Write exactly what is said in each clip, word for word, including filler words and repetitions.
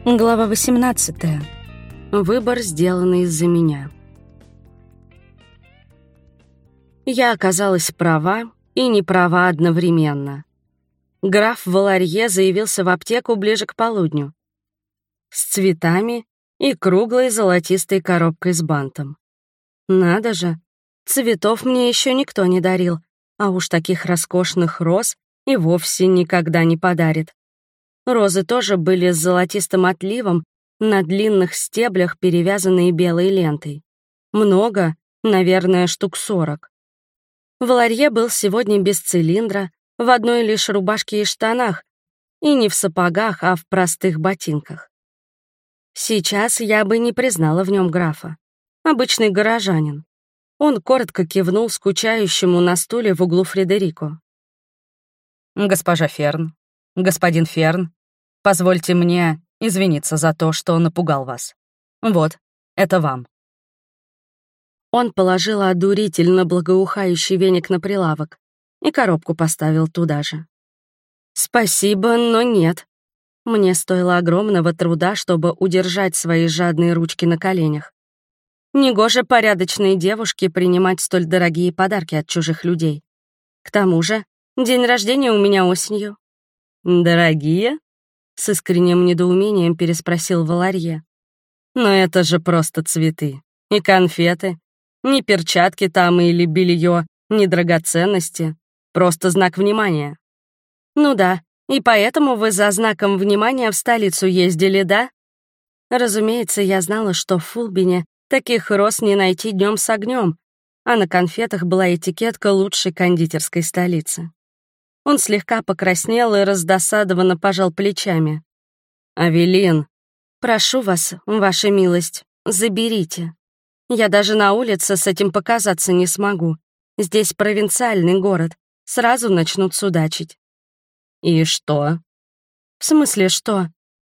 Глава восемнадцатая. Выбор, сделанный из-за меня. Я оказалась права и не права одновременно. Граф Валарье заявился в аптеку ближе к полудню. С цветами и круглой золотистой коробкой с бантом. Надо же, цветов мне еще никто не дарил, а уж таких роскошных роз и вовсе никогда не подарит. Розы тоже были с золотистым отливом, на длинных стеблях, перевязанные белой лентой. Много, наверное, штук сорок. Валарье был сегодня без цилиндра, в одной лишь рубашке и штанах, и не в сапогах, а в простых ботинках. Сейчас я бы не признала в нем графа. Обычный горожанин. Он коротко кивнул скучающему на стуле в углу Фредерико. «Госпожа Ферн, господин Ферн, позвольте мне извиниться за то, что напугал вас. Вот, это вам». Он положил одурительно благоухающий веник на прилавок и коробку поставил туда же. «Спасибо, но нет». Мне стоило огромного труда, чтобы удержать свои жадные ручки на коленях. Негоже порядочной девушке принимать столь дорогие подарки от чужих людей. К тому же, день рождения у меня осенью. «Дорогие?» — с искренним недоумением переспросил Валарье. «Но это же просто цветы и конфеты. Ни перчатки там или белье, ни драгоценности. Просто знак внимания». «Ну да, и поэтому вы за знаком внимания в столицу ездили, да?» Разумеется, я знала, что в Фулбине таких роз не найти днем с огнем, а на конфетах была этикетка лучшей кондитерской столицы. Он слегка покраснел и раздосадованно пожал плечами. «Авелин, прошу вас, ваша милость, заберите. Я даже на улице с этим показаться не смогу. Здесь провинциальный город, сразу начнут судачить». «И что?» «В смысле, что?»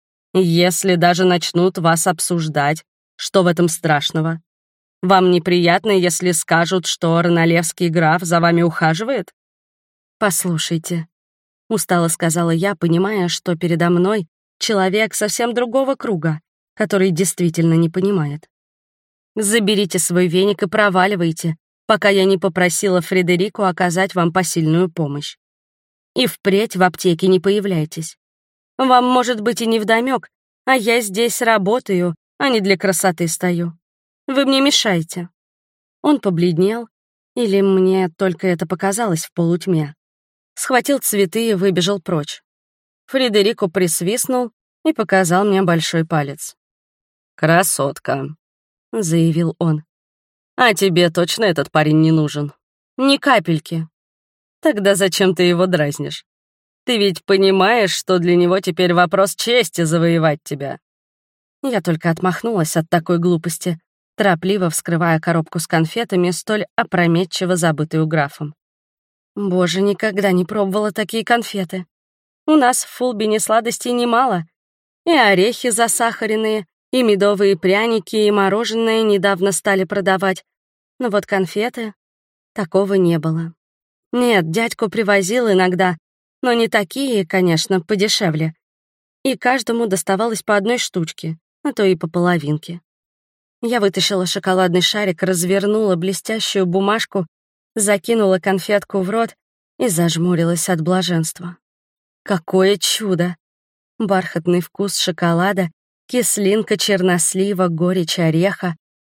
«Если даже начнут вас обсуждать, что в этом страшного? Вам неприятно, если скажут, что Роналевский граф за вами ухаживает?» «Послушайте», — устало сказала я, понимая, что передо мной человек совсем другого круга, который действительно не понимает. «Заберите свой веник и проваливайте, пока я не попросила Фредерику оказать вам посильную помощь. И впредь в аптеке не появляйтесь. Вам, может быть, и невдомёк, а я здесь работаю, а не для красоты стою. Вы мне мешаете». Он побледнел, или мне только это показалось в полутьме. Схватил цветы и выбежал прочь. Фредерико присвистнул и показал мне большой палец. «Красотка», — заявил он. «А тебе точно этот парень не нужен?» «Ни капельки». «Тогда зачем ты его дразнишь? Ты ведь понимаешь, что для него теперь вопрос чести завоевать тебя». Я только отмахнулась от такой глупости, торопливо вскрывая коробку с конфетами, столь опрометчиво забытой у графом. Боже, никогда не пробовала такие конфеты. У нас в Фулбине сладостей немало. И орехи засахаренные, и медовые пряники, и мороженое недавно стали продавать. Но вот конфеты — такого не было. Нет, дядьку привозил иногда, но не такие, конечно, подешевле. И каждому доставалось по одной штучке, а то и по половинке. Я вытащила шоколадный шарик, развернула блестящую бумажку, закинула конфетку в рот и зажмурилась от блаженства. Какое чудо! Бархатный вкус шоколада, кислинка чернослива, горечь ореха,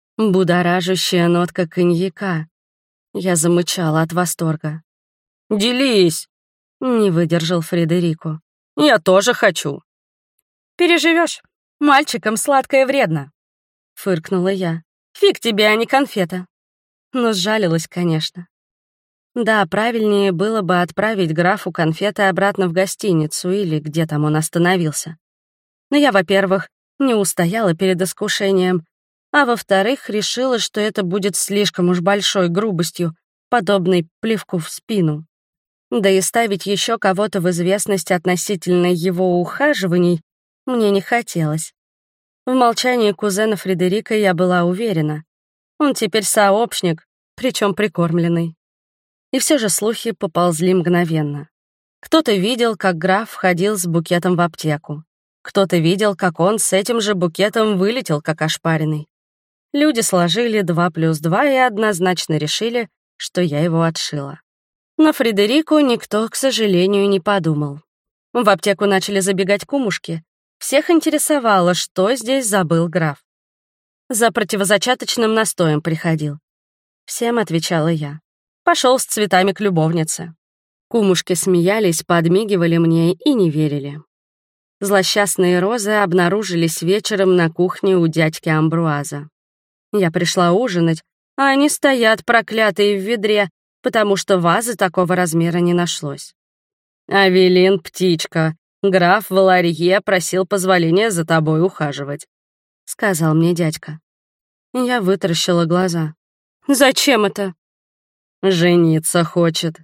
будоражащая нотка коньяка. Я замычала от восторга. «Делись!» — не выдержал Фредерико. «Я тоже хочу!» «Переживешь. Мальчикам сладкое вредно!» — фыркнула я. «Фиг тебе, а не конфета!» Но сжалилась, конечно. Да, правильнее было бы отправить графу конфеты обратно в гостиницу или где там он остановился. Но я, во-первых, не устояла перед искушением, а во-вторых, решила, что это будет слишком уж большой грубостью, подобной плевку в спину. Да и ставить еще кого-то в известность относительно его ухаживаний мне не хотелось. В молчании кузена Фредерика я была уверена. Он теперь сообщник, причем прикормленный. И все же слухи поползли мгновенно. Кто-то видел, как граф входил с букетом в аптеку. Кто-то видел, как он с этим же букетом вылетел, как ошпаренный. Люди сложили два плюс два и однозначно решили, что я его отшила. На Фредерику никто, к сожалению, не подумал. В аптеку начали забегать кумушки. Всех интересовало, что здесь забыл граф. За противозачаточным настоем приходил. Всем отвечала я. Пошел с цветами к любовнице. Кумушки смеялись, подмигивали мне и не верили. Злосчастные розы обнаружились вечером на кухне у дядьки Амбруаза. Я пришла ужинать, а они стоят, проклятые, в ведре, потому что вазы такого размера не нашлось. «Авелин, птичка, граф Валарье просил позволения за тобой ухаживать», — сказал мне дядька. Я вытаращила глаза. «Зачем это?» «Жениться хочет».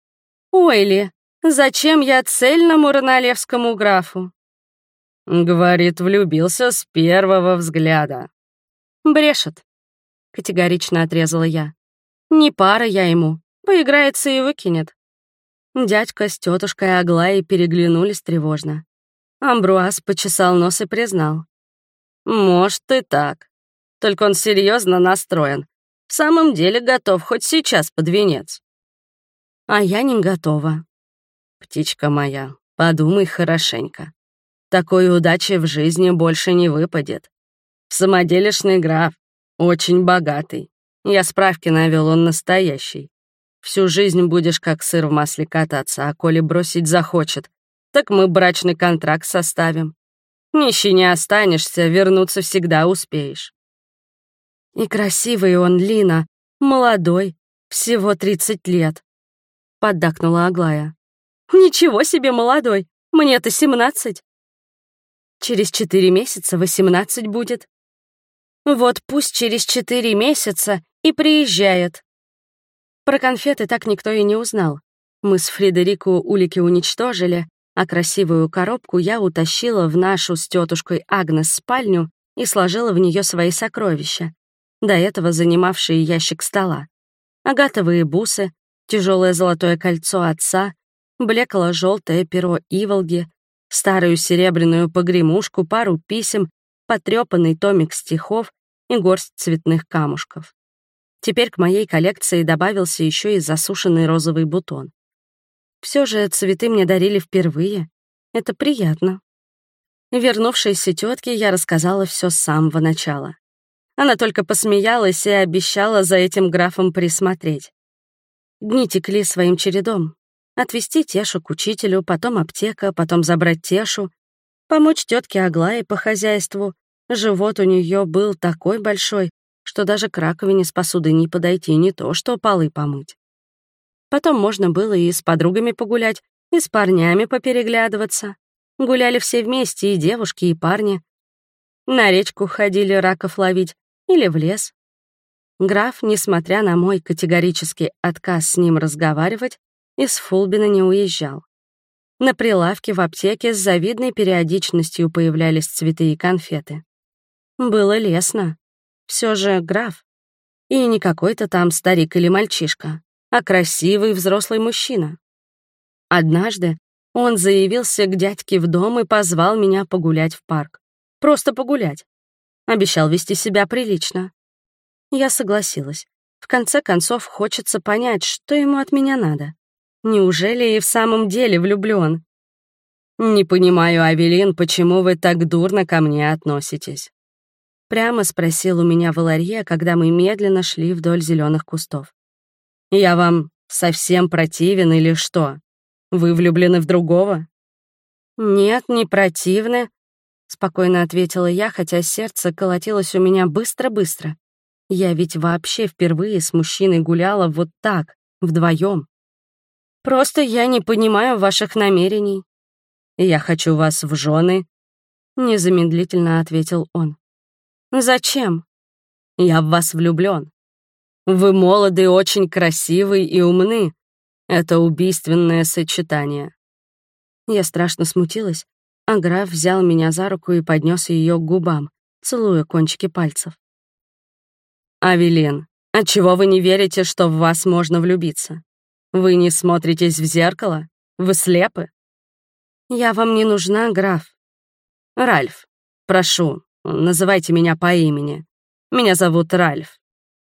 «Ой ли, зачем я цельному роналевскому графу?» «Говорит, влюбился с первого взгляда». «Брешет», — категорично отрезала я. «Не пара я ему, поиграется и выкинет». Дядька с тетушкой Аглаей переглянулись тревожно. Амбруаз почесал нос и признал. «Может, и так. Только он серьезно настроен. В самом деле готов хоть сейчас под венец». «А я не готова». «Птичка моя, подумай хорошенько. Такой удачи в жизни больше не выпадет. Самоделишный граф, очень богатый. Я справки навел, он настоящий. Всю жизнь будешь как сыр в масле кататься, а коли бросить захочет, так мы брачный контракт составим. Нищий не останешься, вернуться всегда успеешь». «И красивый он, Лина, молодой, всего тридцать лет», — поддакнула Аглая. «Ничего себе молодой, мне-то семнадцать. Через четыре месяца восемнадцать будет. Вот пусть через четыре месяца и приезжает». Про конфеты так никто и не узнал. Мы с Фредерику улики уничтожили, а красивую коробку я утащила в нашу с тетушкой Агнес спальню и сложила в нее свои сокровища, до этого занимавшие ящик стола. Агатовые бусы, тяжелое золотое кольцо отца, блекло-желтое перо Иволги, старую серебряную погремушку, пару писем, потрепанный томик стихов и горсть цветных камушков. Теперь к моей коллекции добавился еще и засушенный розовый бутон. Все же цветы мне дарили впервые. Это приятно. Вернувшейся тетке я рассказала все с самого начала. Она только посмеялась и обещала за этим графом присмотреть. Дни текли своим чередом. Отвезти Тешу к учителю, потом аптека, потом забрать Тешу, помочь тетке Аглае по хозяйству. Живот у нее был такой большой, что даже к раковине с посудой не подойти, не то что полы помыть. Потом можно было и с подругами погулять, и с парнями попереглядываться. Гуляли все вместе, и девушки, и парни. На речку ходили раков ловить или в лес. Граф, несмотря на мой категорический отказ с ним разговаривать, из Фулбина не уезжал. На прилавке в аптеке с завидной периодичностью появлялись цветы и конфеты. Было лестно. Все же граф. И не какой-то там старик или мальчишка, а красивый взрослый мужчина. Однажды он заявился к дядьке в дом и позвал меня погулять в парк. Просто погулять. Обещал вести себя прилично. Я согласилась. В конце концов, хочется понять, что ему от меня надо. Неужели и в самом деле влюблён? «Не понимаю, Авелин, почему вы так дурно ко мне относитесь?» Прямо спросил у меня Валарье, когда мы медленно шли вдоль зеленых кустов. «Я вам совсем противен или что? Вы влюблены в другого?» «Нет, не противны», — спокойно ответила я, хотя сердце колотилось у меня быстро-быстро. Я ведь вообще впервые с мужчиной гуляла вот так, вдвоем. «Просто я не понимаю ваших намерений». «Я хочу вас в жены», — незамедлительно ответил он. «Зачем?» «Я в вас влюблён. Вы молоды, очень красивы и умны. Это убийственное сочетание». Я страшно смутилась, а граф взял меня за руку и поднес ее к губам, целуя кончики пальцев. «Авелин, отчего вы не верите, что в вас можно влюбиться? Вы не смотритесь в зеркало? Вы слепы?» «Я вам не нужна, граф». Ральф, прошу, называйте меня по имени. Меня зовут Ральф».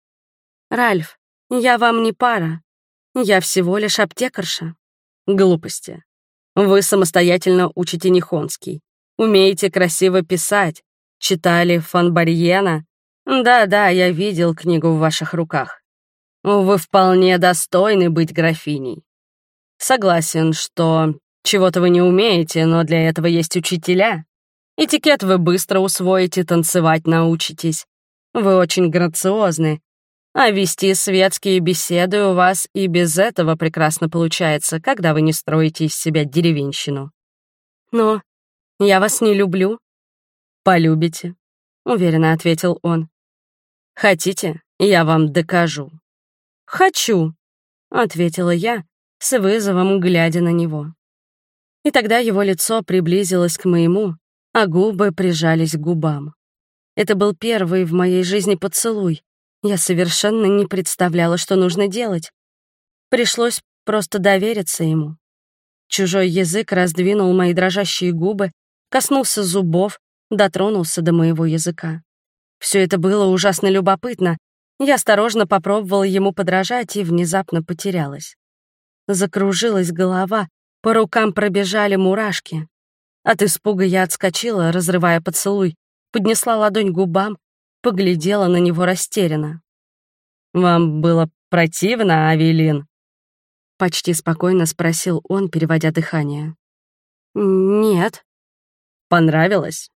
«Ральф, я вам не пара. Я всего лишь аптекарша». «Глупости. Вы самостоятельно учите нихонский. Умеете красиво писать. Читали фон Барьена? Да-да, я видел книгу в ваших руках. Вы вполне достойны быть графиней. Согласен, что чего-то вы не умеете, но для этого есть учителя. Этикет вы быстро усвоите, танцевать научитесь. Вы очень грациозны. А вести светские беседы у вас и без этого прекрасно получается, когда вы не строите из себя деревенщину. Но я вас не люблю». «Полюбите», — уверенно ответил он. «Хотите, я вам докажу». «Хочу», — ответила я, с вызовом глядя на него. И тогда его лицо приблизилось к моему, а губы прижались к губам. Это был первый в моей жизни поцелуй. Я совершенно не представляла, что нужно делать. Пришлось просто довериться ему. Чужой язык раздвинул мои дрожащие губы, коснулся зубов, дотронулся до моего языка. Все это было ужасно любопытно. Я осторожно попробовала ему подражать и внезапно потерялась. Закружилась голова, по рукам пробежали мурашки. От испуга я отскочила, разрывая поцелуй, поднесла ладонь к губам, поглядела на него растерянно. «Вам было противно, Авелин?» Почти спокойно спросил он, переводя дыхание. «Нет». «Понравилось?»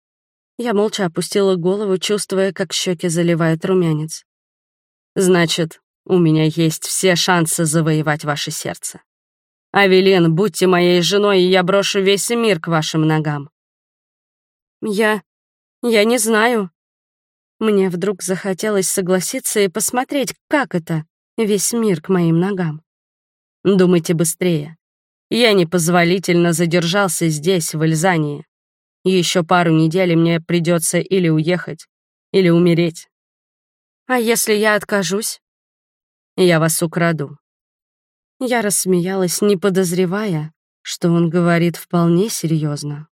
Я молча опустила голову, чувствуя, как щеки заливает румянец. «Значит, у меня есть все шансы завоевать ваше сердце. Авелин, будьте моей женой, и я брошу весь мир к вашим ногам». «Я... я не знаю». Мне вдруг захотелось согласиться и посмотреть, как это — весь мир к моим ногам. «Думайте быстрее. Я непозволительно задержался здесь, в Эльзании. Еще пару недель, и мне придется или уехать, или умереть». «А если я откажусь?» «Я вас украду». Я рассмеялась, не подозревая, что он говорит вполне серьезно.